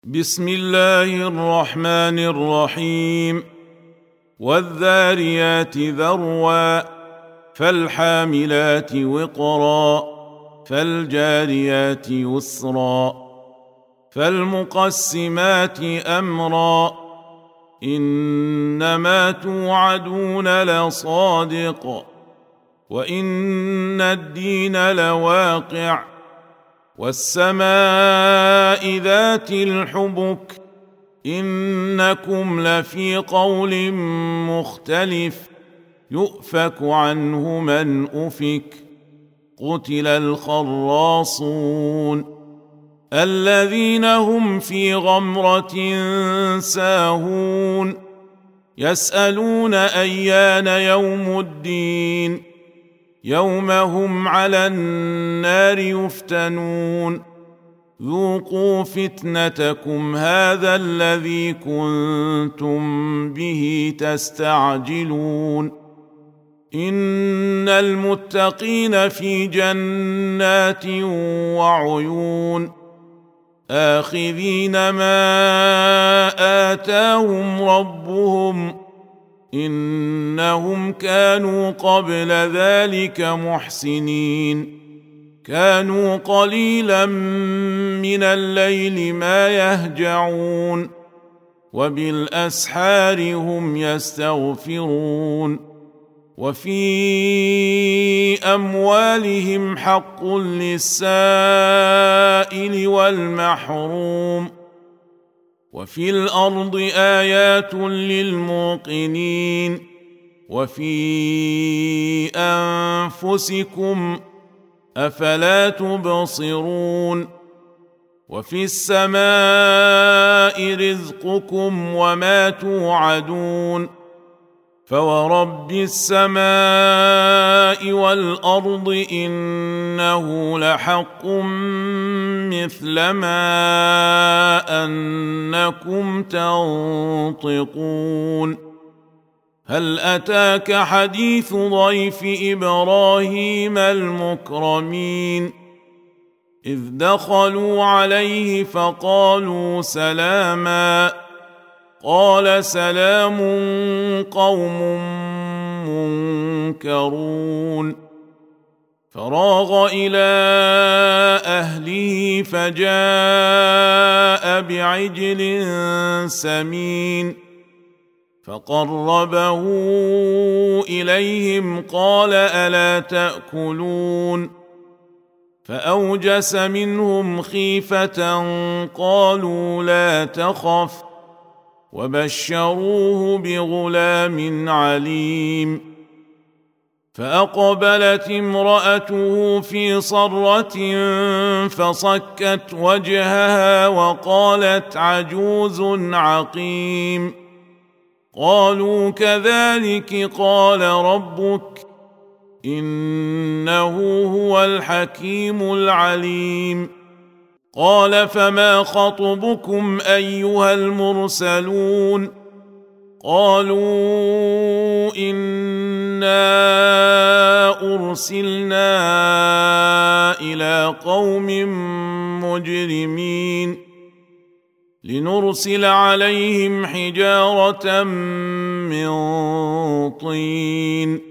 بسم الله الرحمن الرحيم. والذاريات ذروا فالحاملات وقرا فالجاريات يسرا فالمقسمات أمرا إنما توعدون لصادق وإن الدين لواقع والسماء ذات الحبك إنكم لفي قول مختلف يؤفك عنه من أفك قتل الخراصون الذين هم في غمرة ساهون يسألون أيان يوم الدين يوم هم على النار يفتنون ذوقوا فتنتكم هذا الذي كنتم به تستعجلون إن المتقين في جنات وعيون آخذين ما آتاهم ربهم إنهم كانوا قبل ذلك محسنين كانوا قليلا من الليل ما يهجعون وبالأسحار هم يستغفرون وفي أموالهم حق للسائل والمحروم وفي الأرض آيات للموقنين وفي أنفسكم أفلا تبصرون وفي السماء رزقكم وما توعدون فورب السماء والأرض إنه لحق مثل ما أنكم تنطقون هل أتاك حديث ضيف إبراهيم المكرمين إذ دخلوا عليه فقالوا سلاما قال سلام قوم منكرون فراغ إلى أهله فجاء بعجل سمين فقربه إليهم قال ألا تأكلون فأوجس منهم خيفة قالوا لا تخف وبشروه بغلام عليم فأقبلت امرأته في صرة فصكت وجهها وقالت عجوز عقيم قالوا كذلك قال ربك إنه هو الحكيم العليم قال فما خطبكم أيها المرسلون قالوا إنا أرسلنا إلى قوم مجرمين لنرسل عليهم حجارة من طين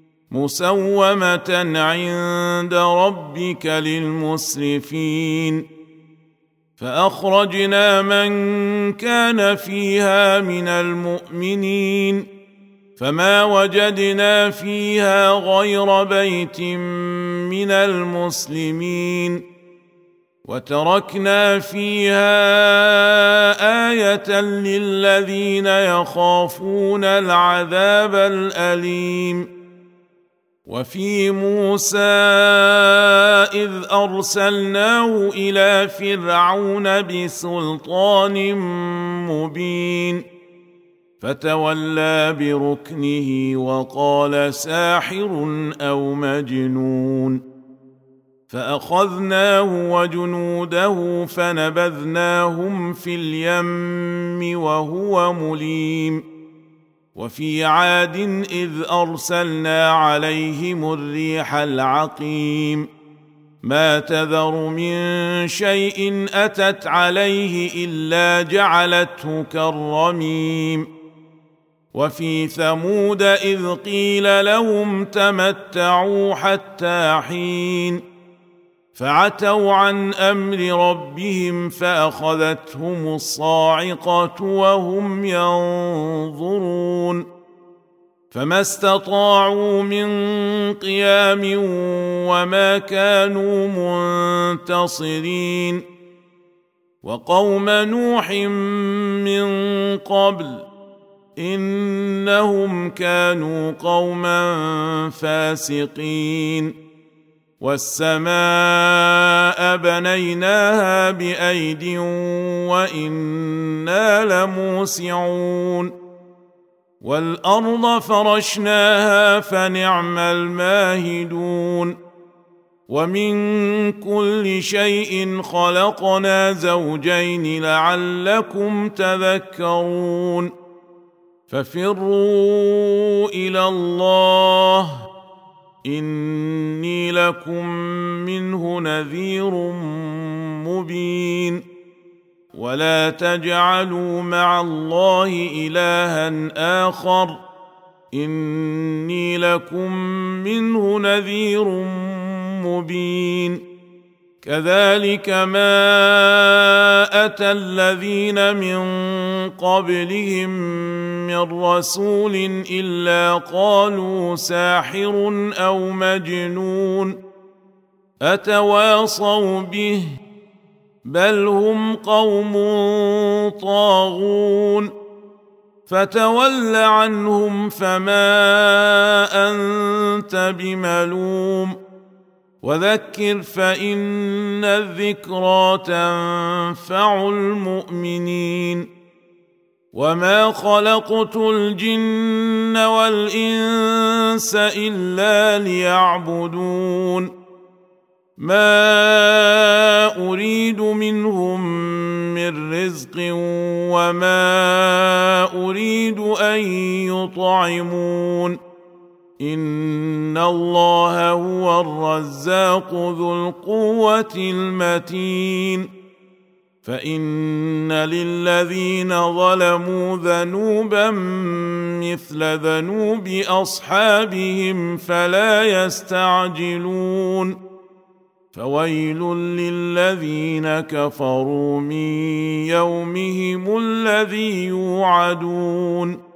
مسومة عند ربك للمسرفين فأخرجنا من كان فيها من المؤمنين فما وجدنا فيها غير بيت من المسلمين وتركنا فيها آية للذين يخافون العذاب الأليم وفي موسى إذ أرسلناه إلى فرعون بسلطان مبين فتولى بركنه وقال ساحر أو مجنون فأخذناه وجنوده فنبذناهم في اليم وهو مليم وفي عاد إذ أرسلنا عليهم الريح العقيم ما تذر من شيء أتت عليه إلا جعلته كالرميم وفي ثمود إذ قيل لهم تمتعوا حتى حين فعتوا عن أمر ربهم فأخذتهم الصاعقة وهم ينظرون فما استطاعوا من قيام وما كانوا منتصرين وقوم نوح من قبل إنهم كانوا قوما فاسقين والسماء بنيناها بأيد وإنا لموسعون والأرض فرشناها فنعم الماهدون ومن كل شيء خلقنا زوجين لعلكم تذكرون ففروا إلى الله إني لكم منه نذير مبين ولا تجعلوا مع الله إلها آخر إني لكم منه نذير مبين كذلك ما أتى الذين من قبلهم من رسول إلا قالوا ساحر أو مجنون أتواصوا به بل هم قوم طاغون فتول عنهم فما أنت بملوم وذكر فإن الذكرى تنفع المؤمنين وما خلقت الجن والإنس إلا ليعبدون ما أريد منهم من رزق وما أريد أن يطعمون إن الله هو الرزاق ذو القوة المتين فإن للذين ظلموا ذنوبا مثل ذنوب أصحابهم فلا يستعجلون فويل للذين كفروا من يومهم الذي يوعدون